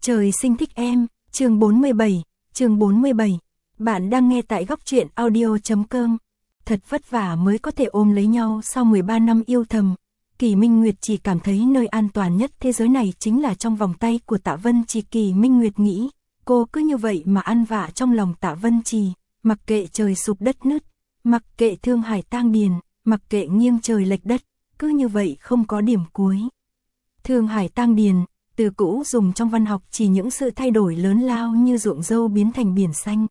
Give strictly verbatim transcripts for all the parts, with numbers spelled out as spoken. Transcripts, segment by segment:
Trời sinh thích em, chương bốn mươi bảy, chương bốn mươi bảy. Bạn đang nghe tại góc truyện audio chấm com. Thật vất vả mới có thể ôm lấy nhau sau mười ba năm yêu thầm. Kỳ Minh Nguyệt chỉ cảm thấy nơi an toàn nhất thế giới này chính là trong vòng tay của Tạ Vân Trì. Kỳ Minh Nguyệt nghĩ, cô cứ như vậy mà ăn vạ trong lòng Tạ Vân Trì, mặc kệ trời sụp đất nứt, mặc kệ thương hải tang điền, mặc kệ nghiêng trời lệch đất, cứ như vậy không có điểm cuối. Thương hải tang điền, từ cũ dùng trong văn học chỉ những sự thay đổi lớn lao như ruộng dâu biến thành biển xanh.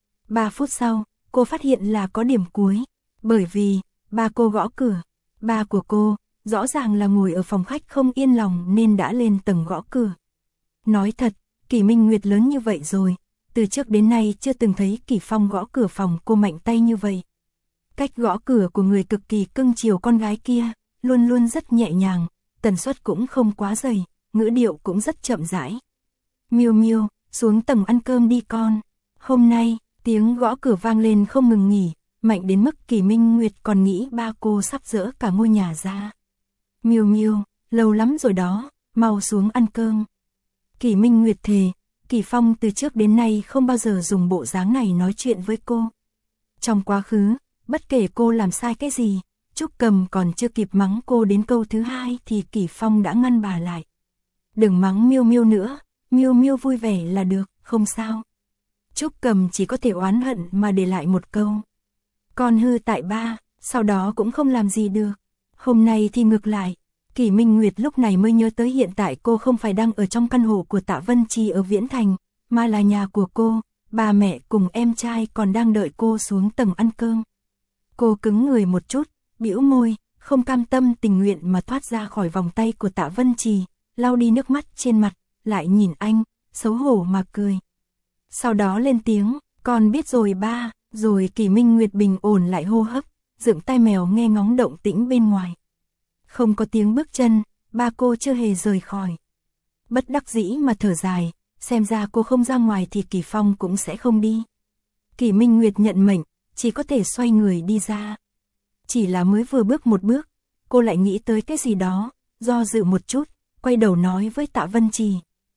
Ba phút sau, cô phát hiện là có điểm cuối, bởi vì, ba cô gõ cửa. Ba của cô, rõ ràng là ngồi ở phòng khách không yên lòng nên đã lên tầng gõ cửa. Nói thật, Kỳ Minh Nguyệt lớn như vậy rồi, từ trước đến nay chưa từng thấy Kỳ Phong gõ cửa phòng cô mạnh tay như vậy. Cách gõ cửa của người cực kỳ cưng chiều con gái kia, luôn luôn rất nhẹ nhàng, tần suất cũng không quá dày, ngữ điệu cũng rất chậm rãi. Miêu Miêu, xuống tầng ăn cơm đi con. Hôm nay, tiếng gõ cửa vang lên không ngừng nghỉ, mạnh đến mức Kỳ Minh Nguyệt còn nghĩ ba cô sắp dỡ cả ngôi nhà ra. Miêu Miêu, lâu lắm rồi đó, mau xuống ăn cơm. Kỳ Minh Nguyệt thề, Kỳ Phong từ trước đến nay không bao giờ dùng bộ dáng này nói chuyện với cô. Trong quá khứ, bất kể cô làm sai cái gì, Trúc Cầm còn chưa kịp mắng cô đến câu thứ hai thì Kỳ Phong đã ngăn bà lại. Đừng mắng Miêu Miêu nữa, Miêu Miêu vui vẻ là được, không sao. Trúc Cầm chỉ có thể oán hận mà để lại một câu. Con hư tại ba, sau đó cũng không làm gì được. Hôm nay thì ngược lại, Kỳ Minh Nguyệt lúc này mới nhớ tới hiện tại cô không phải đang ở trong căn hộ của Tạ Vân Trì ở Viễn Thành, mà là nhà của cô, ba mẹ cùng em trai còn đang đợi cô xuống tầng ăn cơm. Cô cứng người một chút, bĩu môi, không cam tâm tình nguyện mà thoát ra khỏi vòng tay của Tạ Vân Trì, lau đi nước mắt trên mặt, lại nhìn anh, xấu hổ mà cười. Sau đó lên tiếng, con biết rồi ba, rồi Kỳ Minh Nguyệt bình ổn lại hô hấp, dựng tai mèo nghe ngóng động tĩnh bên ngoài. Không có tiếng bước chân, ba cô chưa hề rời khỏi. Bất đắc dĩ mà thở dài, xem ra cô không ra ngoài thì Kỳ Phong cũng sẽ không đi. Kỳ Minh Nguyệt nhận mệnh, chỉ có thể xoay người đi ra. Chỉ là mới vừa bước một bước, cô lại nghĩ tới cái gì đó, do dự một chút, quay đầu nói với Tạ Vân Trì.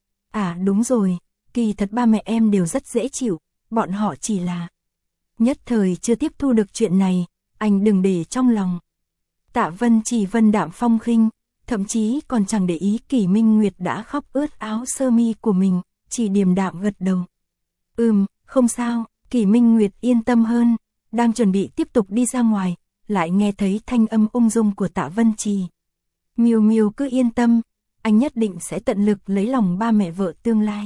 À đúng rồi, kỳ thật ba mẹ em đều rất dễ chịu, bọn họ chỉ là... Nhất thời chưa tiếp thu được chuyện này, anh đừng để trong lòng. Tạ Vân Trì vân đạm phong khinh, thậm chí còn chẳng để ý Kỳ Minh Nguyệt đã khóc ướt áo sơ mi của mình, chỉ điềm đạm gật đầu. Ừm, không sao, Kỳ Minh Nguyệt yên tâm hơn, đang chuẩn bị tiếp tục đi ra ngoài, lại nghe thấy thanh âm ung dung của Tạ Vân Trì. Miêu Miêu cứ yên tâm, anh nhất định sẽ tận lực lấy lòng ba mẹ vợ tương lai.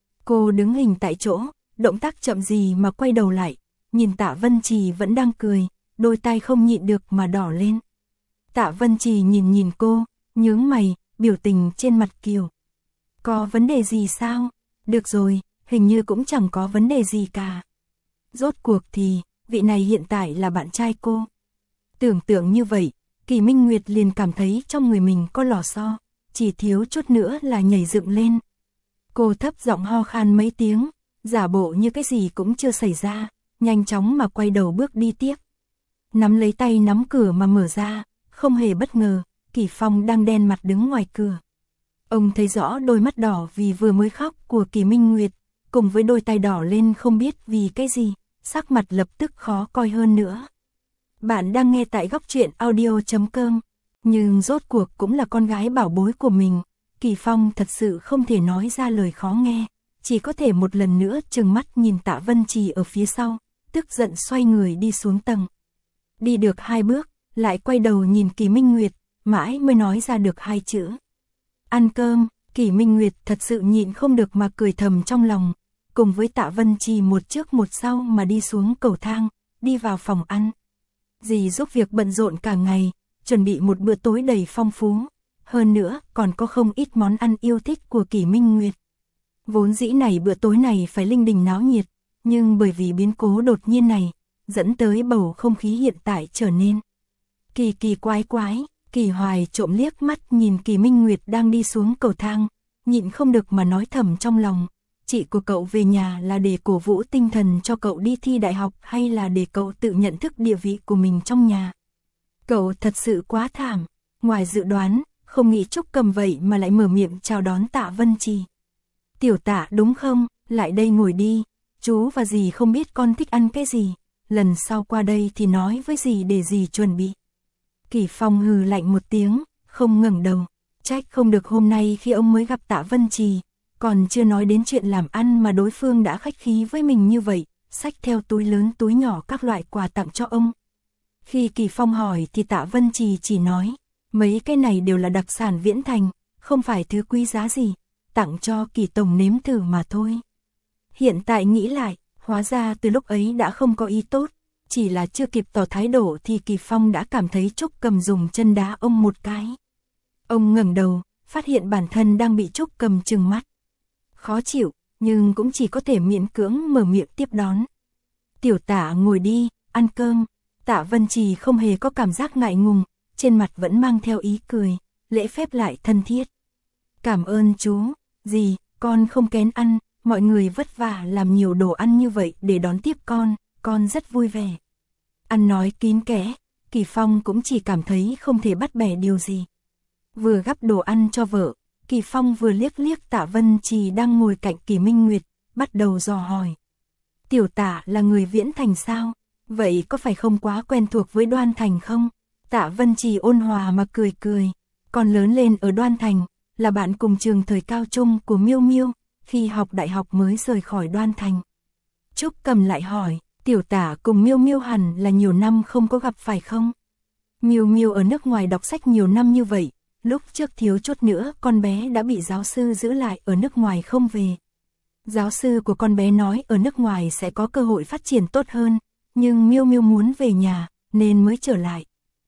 Cô đứng hình tại chỗ, động tác chậm gì mà quay đầu lại, nhìn Tạ Vân Trì vẫn đang cười, đôi tai không nhịn được mà đỏ lên. Tạ Vân Trì nhìn nhìn cô, nhướng mày, biểu tình trên mặt kiều. Có vấn đề gì sao? Được rồi, hình như cũng chẳng có vấn đề gì cả. Rốt cuộc thì, vị này hiện tại là bạn trai cô. Tưởng tượng như vậy, Kỳ Minh Nguyệt liền cảm thấy trong người mình có lò xo, chỉ thiếu chút nữa là nhảy dựng lên. Cô thấp giọng ho khan mấy tiếng, giả bộ như cái gì cũng chưa xảy ra, nhanh chóng mà quay đầu bước đi tiếp. Nắm lấy tay nắm cửa mà mở ra, không hề bất ngờ, Kỳ Phong đang đen mặt đứng ngoài cửa. Ông thấy rõ đôi mắt đỏ vì vừa mới khóc của Kỳ Minh Nguyệt, cùng với đôi tay đỏ lên không biết vì cái gì, sắc mặt lập tức khó coi hơn nữa. Bạn đang nghe tại góc truyện audio chấm com, nhưng rốt cuộc cũng là con gái bảo bối của mình, Kỳ Phong thật sự không thể nói ra lời khó nghe, chỉ có thể một lần nữa trừng mắt nhìn Tạ Vân Trì ở phía sau, tức giận xoay người đi xuống tầng. Đi được hai bước, lại quay đầu nhìn Kỳ Minh Nguyệt, mãi mới nói ra được hai chữ. Ăn cơm. Kỳ Minh Nguyệt thật sự nhịn không được mà cười thầm trong lòng, cùng với Tạ Vân Trì một trước một sau mà đi xuống cầu thang, đi vào phòng ăn. Dì giúp việc bận rộn cả ngày, chuẩn bị một bữa tối đầy phong phú, hơn nữa còn có không ít món ăn yêu thích của Kỳ Minh Nguyệt. Vốn dĩ này bữa tối này phải linh đình náo nhiệt, nhưng bởi vì biến cố đột nhiên này, dẫn tới bầu không khí hiện tại trở nên kỳ kỳ quái quái. Kỳ Hoài trộm liếc mắt nhìn Kỳ Minh Nguyệt đang đi xuống cầu thang, nhịn không được mà nói thầm trong lòng, chị của cậu về nhà là để cổ vũ tinh thần cho cậu đi thi đại học hay là để cậu tự nhận thức địa vị của mình trong nhà. Cậu thật sự quá thảm, ngoài dự đoán, không nghĩ Trúc Cầm vậy mà lại mở miệng chào đón Tạ Vân Trì. Tiểu Tạ đúng không, lại đây ngồi đi, chú và dì không biết con thích ăn cái gì, lần sau qua đây thì nói với dì để dì chuẩn bị. Kỳ Phong hừ lạnh một tiếng, không ngẩng đầu, trách không được hôm nay khi ông mới gặp Tạ Vân Trì, còn chưa nói đến chuyện làm ăn mà đối phương đã khách khí với mình như vậy, xách theo túi lớn túi nhỏ các loại quà tặng cho ông. Khi Kỳ Phong hỏi thì Tạ Vân Trì chỉ nói, mấy cái này đều là đặc sản Viễn Thành, không phải thứ quý giá gì, tặng cho Kỳ tổng nếm thử mà thôi. Hiện tại nghĩ lại, hóa ra từ lúc ấy đã không có ý tốt, chỉ là chưa kịp tỏ thái độ thì Kỳ Phong đã cảm thấy Trúc Cầm dùng chân đá ông một cái. Ông ngẩng đầu, phát hiện bản thân đang bị Trúc Cầm trừng mắt. Khó chịu, nhưng cũng chỉ có thể miễn cưỡng mở miệng tiếp đón. Tiểu Tạ ngồi đi, ăn cơm. Tạ Vân Trì không hề có cảm giác ngại ngùng, trên mặt vẫn mang theo ý cười, lễ phép lại thân thiết. Cảm ơn chú, dì, con không kén ăn, mọi người vất vả làm nhiều đồ ăn như vậy để đón tiếp con, con rất vui vẻ. Ăn nói kín kẽ, Kỳ Phong cũng chỉ cảm thấy không thể bắt bẻ điều gì. Vừa gắp đồ ăn cho vợ, Kỳ Phong vừa liếc liếc Tạ Vân Trì đang ngồi cạnh Kỳ Minh Nguyệt, bắt đầu dò hỏi. Tiểu Tạ là người Viễn Thành sao? Vậy có phải không quá quen thuộc với Đoan Thành không? Tạ Vân Trì ôn hòa mà cười cười, con lớn lên ở Đoan Thành, là bạn cùng trường thời cao trung của Miêu Miêu, khi học đại học mới rời khỏi Đoan Thành. Trúc Cầm lại hỏi, Tiểu Tạ cùng Miêu Miêu hẳn là nhiều năm không có gặp phải không? Miêu Miêu ở nước ngoài đọc sách nhiều năm như vậy, lúc trước thiếu chút nữa con bé đã bị giáo sư giữ lại ở nước ngoài không về. Giáo sư của con bé nói ở nước ngoài sẽ có cơ hội phát triển tốt hơn, nhưng Miêu Miêu muốn về nhà, nên mới trở lại.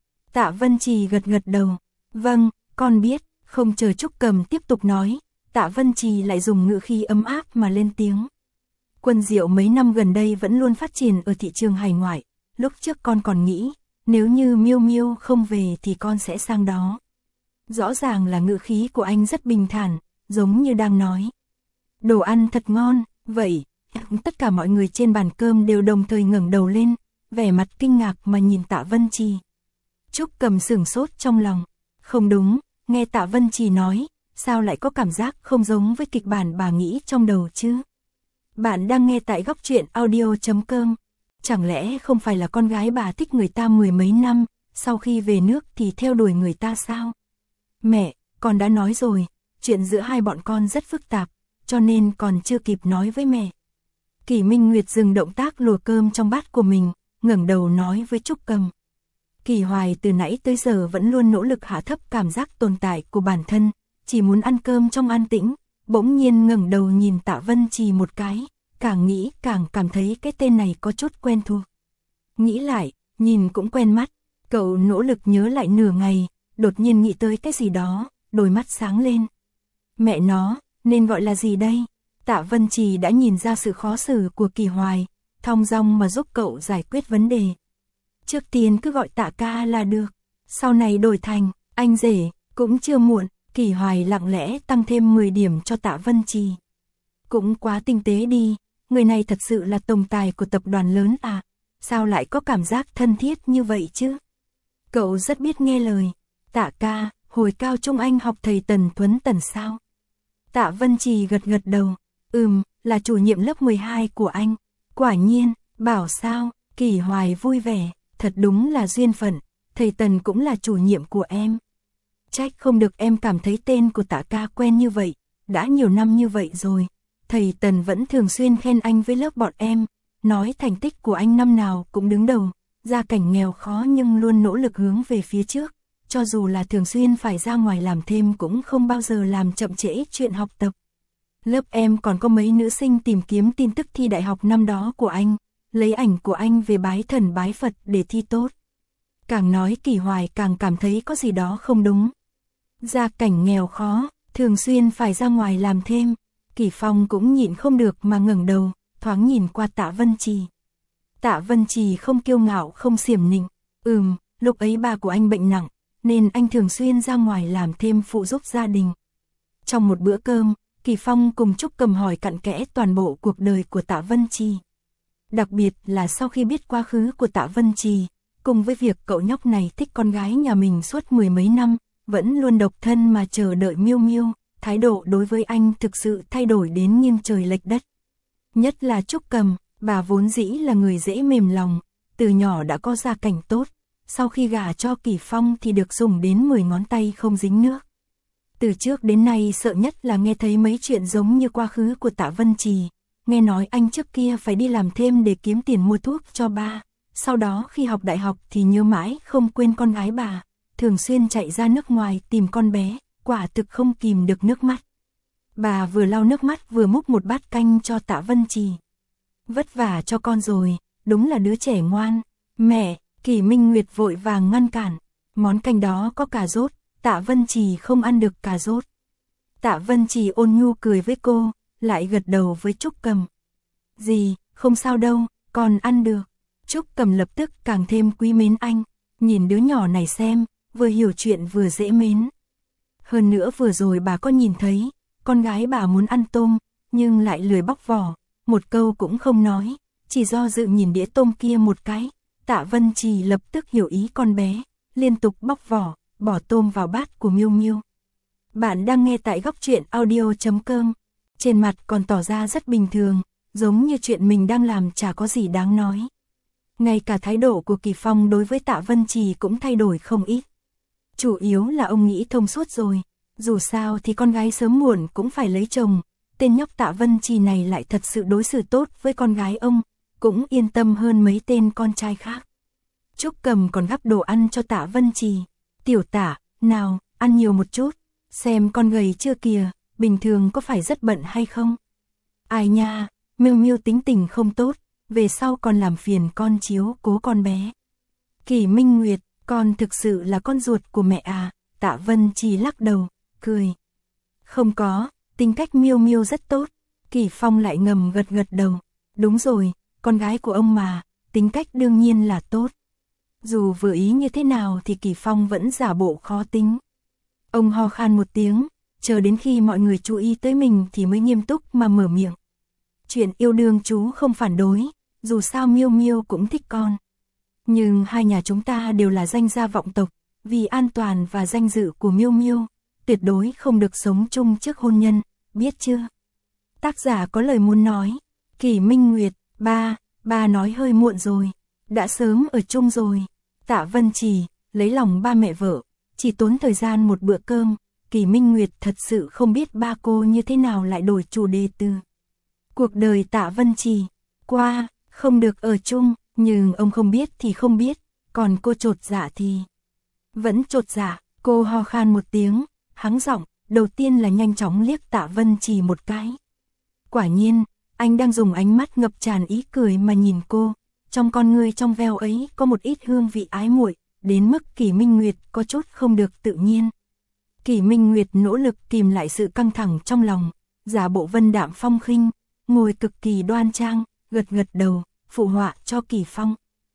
Tạ Vân Trì gật gật đầu, vâng, con biết, không chờ Trúc Cầm tiếp tục nói, Tạ Vân Trì lại dùng ngữ khí ấm áp mà lên tiếng. Quân Diệu mấy năm gần đây vẫn luôn phát triển ở thị trường hải ngoại, lúc trước con còn nghĩ, nếu như Miêu Miêu không về thì con sẽ sang đó. Rõ ràng là ngữ khí của anh rất bình thản, giống như đang nói. Đồ ăn thật ngon, vậy, tất cả mọi người trên bàn cơm đều đồng thời ngẩng đầu lên, vẻ mặt kinh ngạc mà nhìn Tạ Vân Trì. Trúc Cầm sửng sốt trong lòng, không đúng, nghe Tạ Vân Trì nói, sao lại có cảm giác không giống với kịch bản bà nghĩ trong đầu chứ? Bạn đang nghe tại góc truyện audio chấm com, chẳng lẽ không phải là con gái bà thích người ta mười mấy năm, sau khi về nước thì theo đuổi người ta sao? Mẹ, con đã nói rồi, chuyện giữa hai bọn con rất phức tạp, cho nên còn chưa kịp nói với mẹ. Kỳ Minh Nguyệt dừng động tác lùa cơm trong bát của mình, ngẩng đầu nói với Trúc Cầm. Kỳ Hoài từ nãy tới giờ vẫn luôn nỗ lực hạ thấp cảm giác tồn tại của bản thân, chỉ muốn ăn cơm trong an tĩnh, bỗng nhiên ngẩng đầu nhìn Tạ Vân Trì một cái, càng nghĩ càng cảm thấy cái tên này có chút quen thuộc. Nghĩ lại, nhìn cũng quen mắt, cậu nỗ lực nhớ lại nửa ngày, đột nhiên nghĩ tới cái gì đó, đôi mắt sáng lên. Mẹ nó, nên gọi là gì đây? Tạ Vân Trì đã nhìn ra sự khó xử của Kỳ Hoài, thong dong mà giúp cậu giải quyết vấn đề. Trước tiên cứ gọi Tạ ca là được, sau này đổi thành anh rể, cũng chưa muộn. Kỳ Hoài lặng lẽ tăng thêm mười điểm cho Tạ Vân Trì. Cũng quá tinh tế đi, người này thật sự là tổng tài của tập đoàn lớn à, sao lại có cảm giác thân thiết như vậy chứ? Cậu rất biết nghe lời. Tạ ca, hồi cao trung anh học thầy Tần Thuấn Tần sao? Tạ Vân Trì gật gật đầu, ừm, là chủ nhiệm lớp mười hai của anh. Quả nhiên, bảo sao, Kỳ Hoài vui vẻ, thật đúng là duyên phận, thầy Tần cũng là chủ nhiệm của em. Trách không được em cảm thấy tên của Tạ ca quen như vậy, đã nhiều năm như vậy rồi. Thầy Tần vẫn thường xuyên khen anh với lớp bọn em, nói thành tích của anh năm nào cũng đứng đầu, gia cảnh nghèo khó nhưng luôn nỗ lực hướng về phía trước, cho dù là thường xuyên phải ra ngoài làm thêm cũng không bao giờ làm chậm trễ chuyện học tập. Lớp em còn có mấy nữ sinh tìm kiếm tin tức thi đại học năm đó của anh, lấy ảnh của anh về bái thần bái Phật để thi tốt. Càng nói Kỳ Hoài càng cảm thấy có gì đó không đúng. Gia cảnh nghèo khó, thường xuyên phải ra ngoài làm thêm, Kỳ Phong cũng nhịn không được mà ngẩng đầu, thoáng nhìn qua Tạ Vân Trì. Tạ Vân Trì không kiêu ngạo không xiểm nịnh, ừm, lúc ấy ba của anh bệnh nặng, nên anh thường xuyên ra ngoài làm thêm phụ giúp gia đình. Trong một bữa cơm, Kỳ Phong cùng Trúc Cầm hỏi cặn kẽ toàn bộ cuộc đời của Tạ Vân Trì. Đặc biệt là sau khi biết quá khứ của Tạ Vân Trì, cùng với việc cậu nhóc này thích con gái nhà mình suốt mười mấy năm, vẫn luôn độc thân mà chờ đợi Miêu Miêu, thái độ đối với anh thực sự thay đổi đến nghiêng trời lệch đất. Nhất là Trúc Cầm, bà vốn dĩ là người dễ mềm lòng, từ nhỏ đã có gia cảnh tốt, sau khi gả cho Kỳ Phong thì được dùng đến mười ngón tay không dính nước. Từ trước đến nay sợ nhất là nghe thấy mấy chuyện giống như quá khứ của Tạ Vân Trì, nghe nói anh trước kia phải đi làm thêm để kiếm tiền mua thuốc cho ba, sau đó khi học đại học thì nhớ mãi không quên con gái bà, thường xuyên chạy ra nước ngoài tìm con bé, quả thực không kìm được nước mắt. Bà vừa lau nước mắt vừa múc một bát canh cho Tạ Vân Trì. Vất vả cho con rồi, đúng là đứa trẻ ngoan. Mẹ, Kỳ Minh Nguyệt vội vàng ngăn cản, món canh đó có cà rốt, Tạ Vân Trì không ăn được cà rốt. Tạ Vân Trì ôn nhu cười với cô, lại gật đầu với Trúc Cầm. Dì, không sao đâu, con ăn được. Trúc Cầm lập tức càng thêm quý mến anh, nhìn đứa nhỏ này xem, vừa hiểu chuyện vừa dễ mến. Hơn nữa vừa rồi bà có nhìn thấy, con gái bà muốn ăn tôm, nhưng lại lười bóc vỏ, một câu cũng không nói, chỉ do dự nhìn đĩa tôm kia một cái. Tạ Vân Trì lập tức hiểu ý con bé, liên tục bóc vỏ, bỏ tôm vào bát của Miêu Miêu. Bạn đang nghe tại góc truyện audio chấm com. Trên mặt còn tỏ ra rất bình thường, giống như chuyện mình đang làm chả có gì đáng nói. Ngay cả thái độ của Kỳ Phong đối với Tạ Vân Trì cũng thay đổi không ít. Chủ yếu là ông nghĩ thông suốt rồi, dù sao thì con gái sớm muộn cũng phải lấy chồng, tên nhóc Tạ Vân Trì này lại thật sự đối xử tốt với con gái ông, cũng yên tâm hơn mấy tên con trai khác. Trúc Cầm còn gắp đồ ăn cho Tạ Vân Trì. Tiểu Tạ, nào, ăn nhiều một chút, xem con gầy chưa kìa, bình thường có phải rất bận hay không? Ai nha, Miêu Miêu tính tình không tốt, về sau còn làm phiền con chiếu cố con bé. Kỳ Minh Nguyệt, con thực sự là con ruột của mẹ à? Tạ Vân Trì lắc đầu, cười. Không có, tính cách Miêu Miêu rất tốt. Kỳ Phong lại ngầm gật gật đầu. Đúng rồi, con gái của ông mà, tính cách đương nhiên là tốt. Dù vừa ý như thế nào thì Kỳ Phong vẫn giả bộ khó tính. Ông ho khan một tiếng, chờ đến khi mọi người chú ý tới mình thì mới nghiêm túc mà mở miệng. Chuyện yêu đương chú không phản đối, dù sao Miêu Miêu cũng thích con. Nhưng hai nhà chúng ta đều là danh gia vọng tộc, vì an toàn và danh dự của Miêu Miêu, tuyệt đối không được sống chung trước hôn nhân, biết chưa? Tác giả có lời muốn nói. Kỳ Minh Nguyệt, ba, ba nói hơi muộn rồi, đã sớm ở chung rồi. Tạ Vân Trì, lấy lòng ba mẹ vợ, chỉ tốn thời gian một bữa cơm, Kỳ Minh Nguyệt thật sự không biết ba cô như thế nào lại đổi chủ đề từ cuộc đời Tạ Vân Trì qua, không được ở chung, nhưng ông không biết thì không biết, còn cô chột dạ thì vẫn chột dạ. Cô ho khan một tiếng, hắng giọng, đầu tiên là nhanh chóng liếc Tạ Vân Trì một cái. Quả nhiên, anh đang dùng ánh mắt ngập tràn ý cười mà nhìn cô, trong con người trong veo ấy có một ít hương vị ái muội, đến mức Kỳ Minh Nguyệt có chút không được tự nhiên. Kỳ Minh Nguyệt nỗ lực kìm lại sự căng thẳng trong lòng, giả bộ vân đạm phong khinh, ngồi cực kỳ đoan trang, gật gật đầu, phụ họa cho Kỳ Phong.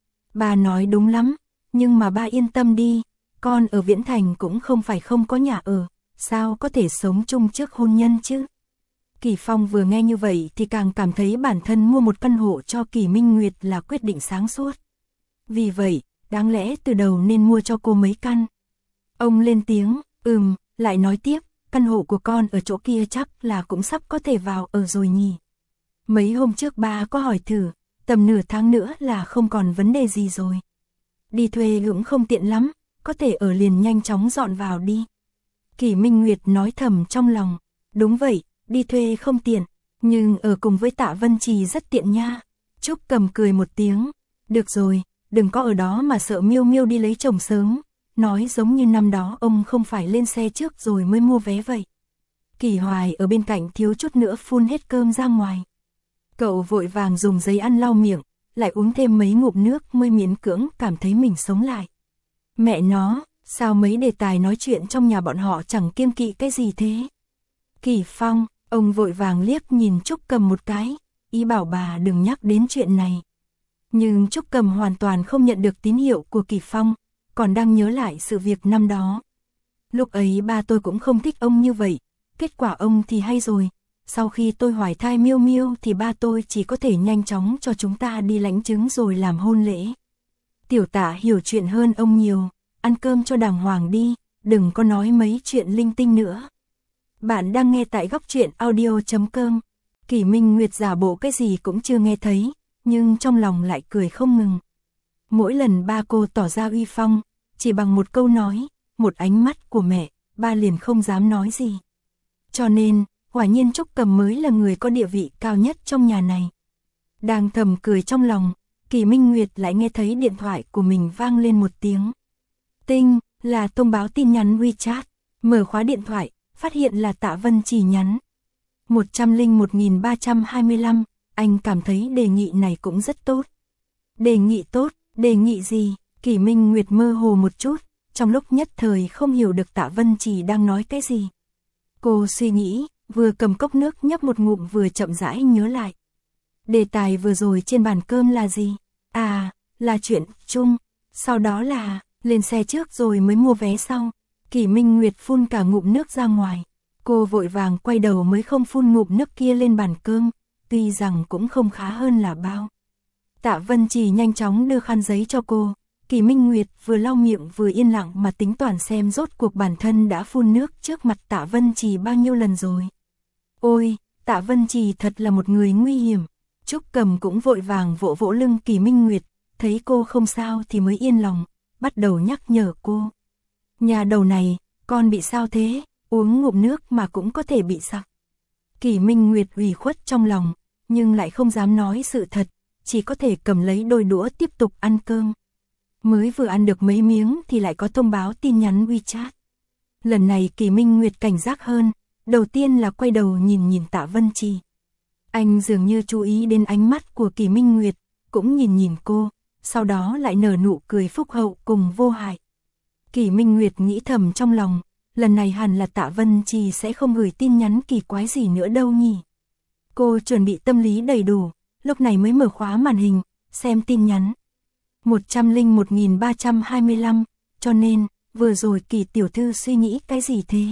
Bà nói đúng lắm, nhưng mà ba yên tâm đi, con ở Viễn Thành cũng không phải không có nhà ở, sao có thể sống chung trước hôn nhân chứ? Kỳ Phong vừa nghe như vậy thì càng cảm thấy bản thân mua một căn hộ cho Kỳ Minh Nguyệt là quyết định sáng suốt. Vì vậy, đáng lẽ từ đầu nên mua cho cô mấy căn. Ông lên tiếng, ừm, lại nói tiếp, căn hộ của con ở chỗ kia chắc là cũng sắp có thể vào ở rồi nhỉ. Mấy hôm trước ba có hỏi thử, tầm nửa tháng nữa là không còn vấn đề gì rồi. Đi thuê cũng không tiện lắm, có thể ở liền nhanh chóng dọn vào đi. Kỳ Minh Nguyệt nói thầm trong lòng, đúng vậy, đi thuê không tiện, nhưng ở cùng với Tạ Vân Trì rất tiện nha. Trúc Cầm cười một tiếng, được rồi, đừng có ở đó mà sợ Miêu Miêu đi lấy chồng sớm, nói giống như năm đó ông không phải lên xe trước rồi mới mua vé vậy. Kỳ Hoài ở bên cạnh thiếu chút nữa phun hết cơm ra ngoài. Cậu vội vàng dùng giấy ăn lau miệng, lại uống thêm mấy ngụm nước mới miễn cưỡng cảm thấy mình sống lại. Mẹ nó, sao mấy đề tài nói chuyện trong nhà bọn họ chẳng kiêng kỵ cái gì thế? Kỳ Phong, ông vội vàng liếc nhìn Trúc Cầm một cái, ý bảo bà đừng nhắc đến chuyện này. Nhưng Trúc Cầm hoàn toàn không nhận được tín hiệu của Kỳ Phong, còn đang nhớ lại sự việc năm đó. Lúc ấy ba tôi cũng không thích ông như vậy, kết quả ông thì hay rồi. Sau khi tôi hoài thai Miêu Miêu thì ba tôi chỉ có thể nhanh chóng cho chúng ta đi lãnh chứng rồi làm hôn lễ. Tiểu Tạ hiểu chuyện hơn ông nhiều, ăn cơm cho đàng hoàng đi, đừng có nói mấy chuyện linh tinh nữa. Bạn đang nghe tại góc truyện audio.com. Kỷ Minh Nguyệt giả bộ cái gì cũng chưa nghe thấy, nhưng trong lòng lại cười không ngừng. Mỗi lần ba cô tỏ ra uy phong, chỉ bằng một câu nói, một ánh mắt của mẹ, ba liền không dám nói gì. Cho nên, quả nhiên Trúc Cầm mới là người có địa vị cao nhất trong nhà này. Đang thầm cười trong lòng, Kỷ Minh Nguyệt lại nghe thấy điện thoại của mình vang lên một tiếng. Tinh, là thông báo tin nhắn WeChat. Mở khóa điện thoại, phát hiện là Tạ Vân Trì nhắn. một trăm lẻ một nghìn ba trăm hai mươi lăm, anh cảm thấy đề nghị này cũng rất tốt. Đề nghị tốt, đề nghị gì? Kỷ Minh Nguyệt mơ hồ một chút, trong lúc nhất thời không hiểu được Tạ Vân Trì đang nói cái gì. Cô suy nghĩ, vừa cầm cốc nước nhấp một ngụm vừa chậm rãi nhớ lại. Đề tài vừa rồi trên bàn cơm là gì? À, là chuyện chung, sau đó là lên xe trước rồi mới mua vé sau. Kỷ Minh Nguyệt phun cả ngụm nước ra ngoài. Cô vội vàng quay đầu mới không phun ngụm nước kia lên bàn cơm, tuy rằng cũng không khá hơn là bao. Tạ Vân Trì nhanh chóng đưa khăn giấy cho cô. Kỷ Minh Nguyệt vừa lau miệng vừa yên lặng mà tính toán xem rốt cuộc bản thân đã phun nước trước mặt Tạ Vân Trì bao nhiêu lần rồi. Ôi, Tạ Vân Trì thật là một người nguy hiểm. Trúc Cầm cũng vội vàng vỗ vỗ lưng Kỷ Minh Nguyệt, thấy cô không sao thì mới yên lòng, bắt đầu nhắc nhở cô. Nhà đầu này, con bị sao thế, uống ngụm nước mà cũng có thể bị sặc. Kỷ Minh Nguyệt ủy khuất trong lòng, nhưng lại không dám nói sự thật, chỉ có thể cầm lấy đôi đũa tiếp tục ăn cơm. Mới vừa ăn được mấy miếng thì lại có thông báo tin nhắn WeChat. Lần này Kỷ Minh Nguyệt cảnh giác hơn, đầu tiên là quay đầu nhìn nhìn Tạ Vân Trì. Anh dường như chú ý đến ánh mắt của Kỷ Minh Nguyệt, cũng nhìn nhìn cô, sau đó lại nở nụ cười phúc hậu cùng vô hại. Kỷ Minh Nguyệt nghĩ thầm trong lòng, lần này hẳn là Tạ Vân Trì sẽ không gửi tin nhắn kỳ quái gì nữa đâu nhỉ. Cô chuẩn bị tâm lý đầy đủ, lúc này mới mở khóa màn hình, xem tin nhắn. một trăm lẻ một nghìn ba trăm hai mươi lăm, cho nên, vừa rồi Kỷ tiểu thư suy nghĩ cái gì thế?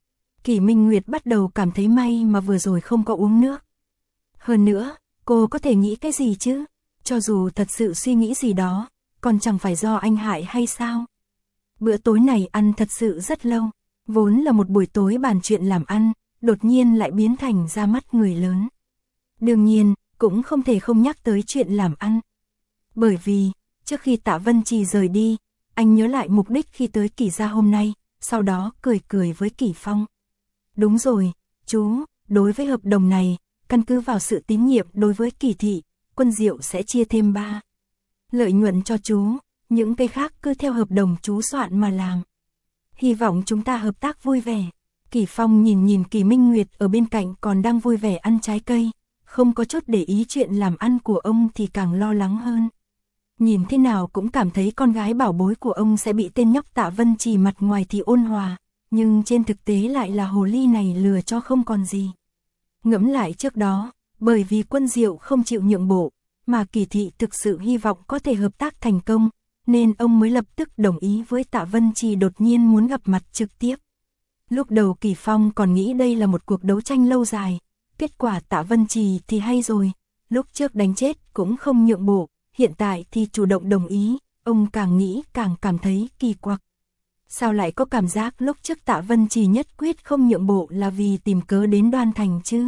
Kỷ Minh Nguyệt bắt đầu cảm thấy may mà vừa rồi không có uống nước. Hơn nữa, cô có thể nghĩ cái gì chứ? Cho dù thật sự suy nghĩ gì đó, còn chẳng phải do anh hại hay sao? Bữa tối này ăn thật sự rất lâu, vốn là một buổi tối bàn chuyện làm ăn, đột nhiên lại biến thành ra mắt người lớn. Đương nhiên, cũng không thể không nhắc tới chuyện làm ăn. Bởi vì, trước khi Tạ Vân Trì rời đi, anh nhớ lại mục đích khi tới Kỷ gia hôm nay, sau đó cười cười với Kỷ Phong. Đúng rồi, chú, đối với hợp đồng này, căn cứ vào sự tín nhiệm đối với Kỷ thị, Quân Diệu sẽ chia thêm ba lợi nhuận cho chú, những cái khác cứ theo hợp đồng chú soạn mà làm. Hy vọng chúng ta hợp tác vui vẻ. Kỷ Phong nhìn nhìn Kỷ Minh Nguyệt ở bên cạnh còn đang vui vẻ ăn trái cây, không có chút để ý chuyện làm ăn của ông thì càng lo lắng hơn. Nhìn thế nào cũng cảm thấy con gái bảo bối của ông sẽ bị tên nhóc Tạ Vân Trì mặt ngoài thì ôn hòa, nhưng trên thực tế lại là hồ ly này lừa cho không còn gì. Ngẫm lại trước đó, bởi vì Quân Diệu không chịu nhượng bộ, mà Kỷ thị thực sự hy vọng có thể hợp tác thành công, nên ông mới lập tức đồng ý với Tạ Vân Trì đột nhiên muốn gặp mặt trực tiếp. Lúc đầu Kỷ Phong còn nghĩ đây là một cuộc đấu tranh lâu dài, kết quả Tạ Vân Trì thì hay rồi, lúc trước đánh chết cũng không nhượng bộ, hiện tại thì chủ động đồng ý, ông càng nghĩ càng cảm thấy kỳ quặc. Sao lại có cảm giác lúc trước Tạ Vân Trì nhất quyết không nhượng bộ là vì tìm cớ đến Đoan Thành chứ?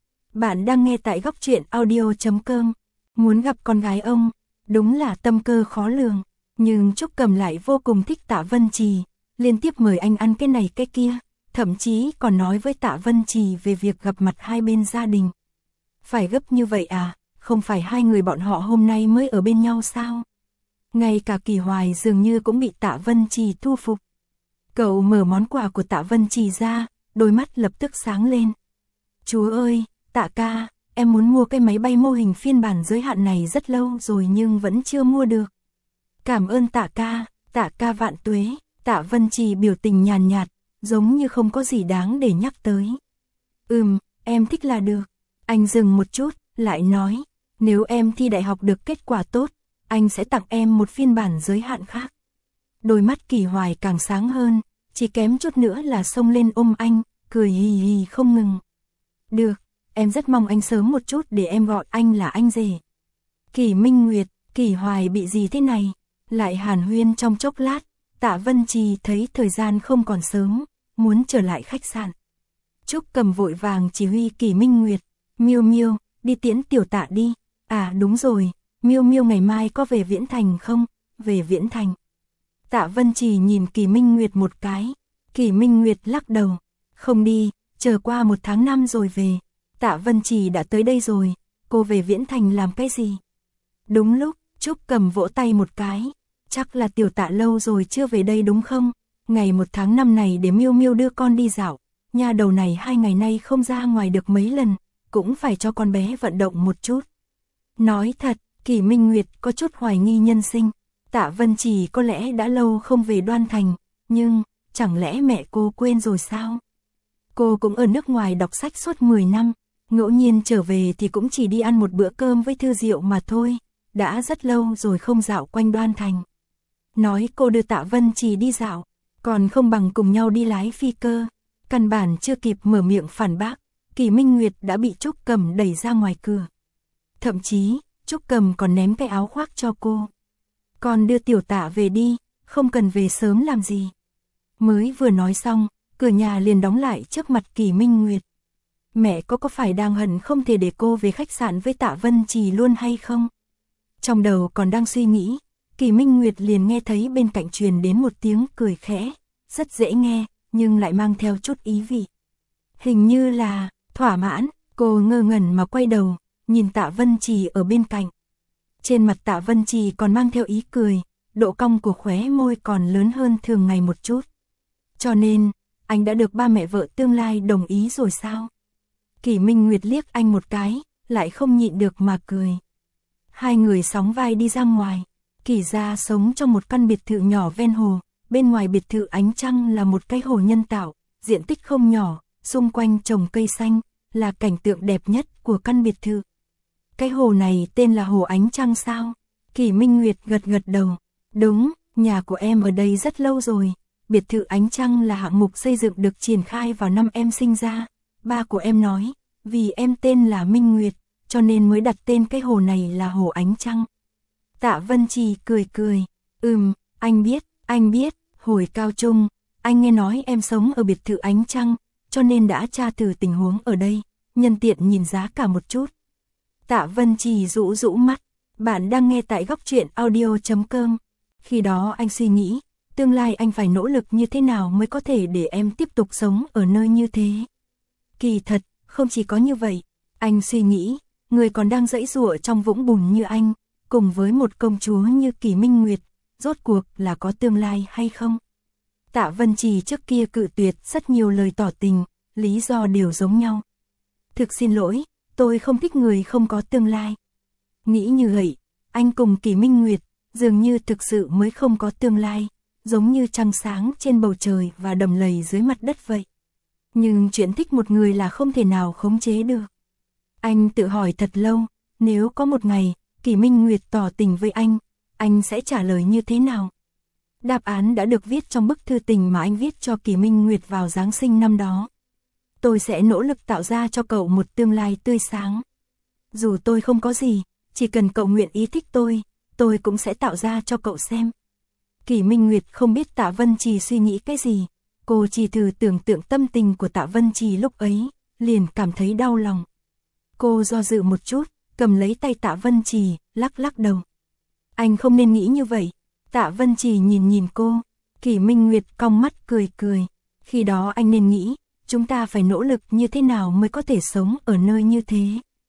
Bạn đang nghe tại góc truyện audio.com. Muốn gặp con gái ông, đúng là tâm cơ khó lường, nhưng Trúc Cầm lại vô cùng thích Tạ Vân Trì, liên tiếp mời anh ăn cái này cái kia, thậm chí còn nói với Tạ Vân Trì về việc gặp mặt hai bên gia đình. Phải gấp như vậy à, không phải hai người bọn họ hôm nay mới ở bên nhau sao? Ngay cả Kỳ Hoài dường như cũng bị Tạ Vân Trì thu phục. Cậu mở món quà của Tạ Vân Trì ra, đôi mắt lập tức sáng lên. Chú ơi, Tạ ca, em muốn mua cái máy bay mô hình phiên bản giới hạn này rất lâu rồi nhưng vẫn chưa mua được. Cảm ơn Tạ ca, Tạ ca vạn tuế. Tạ Vân Trì biểu tình nhàn nhạt, giống như không có gì đáng để nhắc tới. Ừm, em thích là được. Anh dừng một chút, lại nói, nếu em thi đại học được kết quả tốt, anh sẽ tặng em một phiên bản giới hạn khác. Đôi mắt Kỳ Hoài càng sáng hơn, chỉ kém chút nữa là xông lên ôm anh, cười hì hì không ngừng. Được, em rất mong anh sớm một chút để em gọi anh là anh rể. Kỷ Minh Nguyệt, Kỳ Hoài bị gì thế này? Lại hàn huyên trong chốc lát, Tạ Vân Trì thấy thời gian không còn sớm, muốn trở lại khách sạn. Trúc Cầm vội vàng chỉ huy Kỷ Minh Nguyệt, Miêu Miêu, đi tiễn tiểu Tạ đi. À đúng rồi, Miêu Miêu ngày mai có về Viễn Thành không? Về Viễn Thành. Tạ Vân Trì nhìn Kỷ Minh Nguyệt một cái. Kỷ Minh Nguyệt lắc đầu, không đi, chờ qua một tháng năm rồi về. Tạ Vân Trì đã tới đây rồi, cô về Viễn Thành làm cái gì? Đúng lúc, Trúc Cầm vỗ tay một cái, chắc là tiểu Tạ lâu rồi chưa về đây đúng không? Ngày một tháng năm này để Miêu Miêu đưa con đi dạo, nhà đầu này hai ngày nay không ra ngoài được mấy lần, cũng phải cho con bé vận động một chút. Nói thật, Kỷ Minh Nguyệt có chút hoài nghi nhân sinh, Tạ Vân Trì có lẽ đã lâu không về Đoan Thành, nhưng chẳng lẽ mẹ cô quên rồi sao? Cô cũng ở nước ngoài đọc sách suốt mười năm, ngẫu nhiên trở về thì cũng chỉ đi ăn một bữa cơm với Thư Diệu mà thôi, đã rất lâu rồi không dạo quanh Đoan Thành. Nói cô đưa Tạ Vân Trì đi dạo, còn không bằng cùng nhau đi lái phi cơ. Căn bản chưa kịp mở miệng phản bác, Kỷ Minh Nguyệt đã bị Trúc Cầm đẩy ra ngoài cửa. Thậm chí, Trúc Cầm còn ném cái áo khoác cho cô. Còn đưa tiểu Tạ về đi, không cần về sớm làm gì. Mới vừa nói xong, cửa nhà liền đóng lại trước mặt Kỷ Minh Nguyệt. Mẹ có có phải đang hận không thể để cô về khách sạn với Tạ Vân Trì luôn hay không? Trong đầu còn đang suy nghĩ, Kỷ Minh Nguyệt liền nghe thấy bên cạnh truyền đến một tiếng cười khẽ, rất dễ nghe, nhưng lại mang theo chút ý vị. Hình như là thỏa mãn, cô ngơ ngẩn mà quay đầu, nhìn Tạ Vân Trì ở bên cạnh. Trên mặt Tạ Vân Trì còn mang theo ý cười, độ cong của khóe môi còn lớn hơn thường ngày một chút. Cho nên, anh đã được ba mẹ vợ tương lai đồng ý rồi sao? Kỷ Minh Nguyệt liếc anh một cái, lại không nhịn được mà cười. Hai người sóng vai đi ra ngoài. Kỷ gia sống trong một căn biệt thự nhỏ ven hồ, bên ngoài biệt thự ánh trăng là một cái hồ nhân tạo, diện tích không nhỏ, xung quanh trồng cây xanh, là cảnh tượng đẹp nhất của căn biệt thự. Cái hồ này tên là hồ Ánh Trăng sao? Kỷ Minh Nguyệt gật gật đầu. Đúng, nhà của em ở đây rất lâu rồi. Biệt thự Ánh Trăng là hạng mục xây dựng được triển khai vào năm em sinh ra. Ba của em nói, vì em tên là Minh Nguyệt, cho nên mới đặt tên cái hồ này là hồ Ánh Trăng. Tạ Vân Trì cười cười. Ừm, anh biết, anh biết, hồi cao trung, anh nghe nói em sống ở biệt thự Ánh Trăng, cho nên đã tra thử tình huống ở đây, nhân tiện nhìn giá cả một chút. Tạ Vân Trì rũ rũ mắt, bạn đang nghe tại góc truyện audio chấm com. Khi đó anh suy nghĩ, tương lai anh phải nỗ lực như thế nào mới có thể để em tiếp tục sống ở nơi như thế. Kỳ thật, không chỉ có như vậy, anh suy nghĩ, người còn đang giãy giụa trong vũng bùn như anh, cùng với một công chúa như Kỷ Minh Nguyệt, rốt cuộc là có tương lai hay không? Tạ Vân Trì trước kia cự tuyệt rất nhiều lời tỏ tình, lý do đều giống nhau. Thực xin lỗi, tôi không thích người không có tương lai. Nghĩ như vậy, anh cùng Kỷ Minh Nguyệt, dường như thực sự mới không có tương lai, giống như trăng sáng trên bầu trời và đầm lầy dưới mặt đất vậy. Nhưng chuyện thích một người là không thể nào khống chế được. Anh tự hỏi thật lâu, nếu có một ngày, Kỷ Minh Nguyệt tỏ tình với anh, anh sẽ trả lời như thế nào? Đáp án đã được viết trong bức thư tình mà anh viết cho Kỷ Minh Nguyệt vào Giáng sinh năm đó. Tôi sẽ nỗ lực tạo ra cho cậu một tương lai tươi sáng. Dù tôi không có gì, chỉ cần cậu nguyện ý thích tôi, tôi cũng sẽ tạo ra cho cậu xem. Kỷ Minh Nguyệt không biết Tạ Vân Trì suy nghĩ cái gì, cô chỉ thử tưởng tượng tâm tình của Tạ Vân Trì lúc ấy, liền cảm thấy đau lòng. Cô do dự một chút, cầm lấy tay Tạ Vân Trì, lắc lắc đầu. Anh không nên nghĩ như vậy. Tạ Vân Trì nhìn nhìn cô, Kỷ Minh Nguyệt cong mắt cười cười. Khi đó anh nên nghĩ, chúng ta phải nỗ lực như thế nào mới có thể sống ở nơi như thế.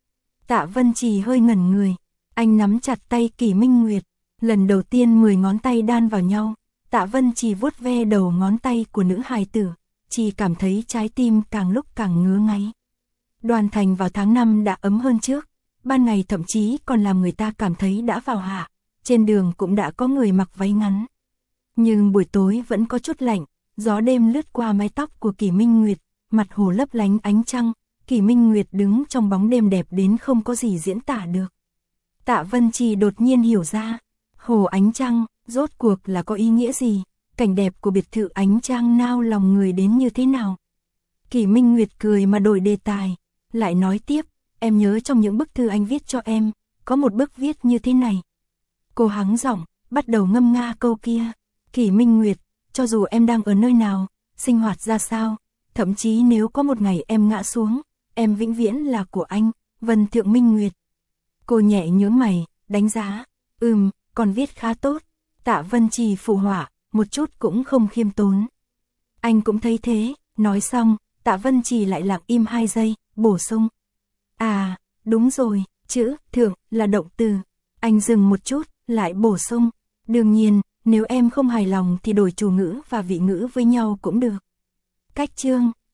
Tạ Vân Trì hơi ngẩn người, anh nắm chặt tay Kỷ Minh Nguyệt, lần đầu tiên mười ngón tay đan vào nhau, Tạ Vân Trì vuốt ve đầu ngón tay của nữ hài tử, chỉ cảm thấy trái tim càng lúc càng ngứa ngáy. Đoan Thành vào tháng năm đã ấm hơn trước, ban ngày thậm chí còn làm người ta cảm thấy đã vào hạ, trên đường cũng đã có người mặc váy ngắn. Nhưng buổi tối vẫn có chút lạnh, gió đêm lướt qua mái tóc của Kỷ Minh Nguyệt, mặt hồ lấp lánh ánh trăng, Kỷ Minh Nguyệt đứng trong bóng đêm đẹp đến không có gì diễn tả được. Tạ Vân Trì đột nhiên hiểu ra, hồ Ánh Trăng, rốt cuộc là có ý nghĩa gì, cảnh đẹp của biệt thự Ánh Trăng nao lòng người đến như thế nào. Kỷ Minh Nguyệt cười mà đổi đề tài, lại nói tiếp, em nhớ trong những bức thư anh viết cho em, có một bức viết như thế này. Cô hắng giọng, bắt đầu ngâm nga câu kia. Kỷ Minh Nguyệt, cho dù em đang ở nơi nào, sinh hoạt ra sao, thậm thậm chí nếu có một ngày em ngã xuống, em vĩnh viễn là của anh, Vân Thượng Minh Nguyệt. Cô nhẹ nhướng mày, đánh giá, ừm, còn viết khá tốt. Tạ Vân Trì phụ họa, một chút cũng không khiêm tốn. Anh cũng thấy thế, nói xong, Tạ Vân Trì lại lặng im hai giây, bổ sung. À, đúng rồi, chữ thượng là động từ. Anh dừng một chút, lại bổ sung. Đương nhiên, nếu em không hài lòng thì đổi chủ ngữ và vị ngữ với nhau cũng được. Cách chương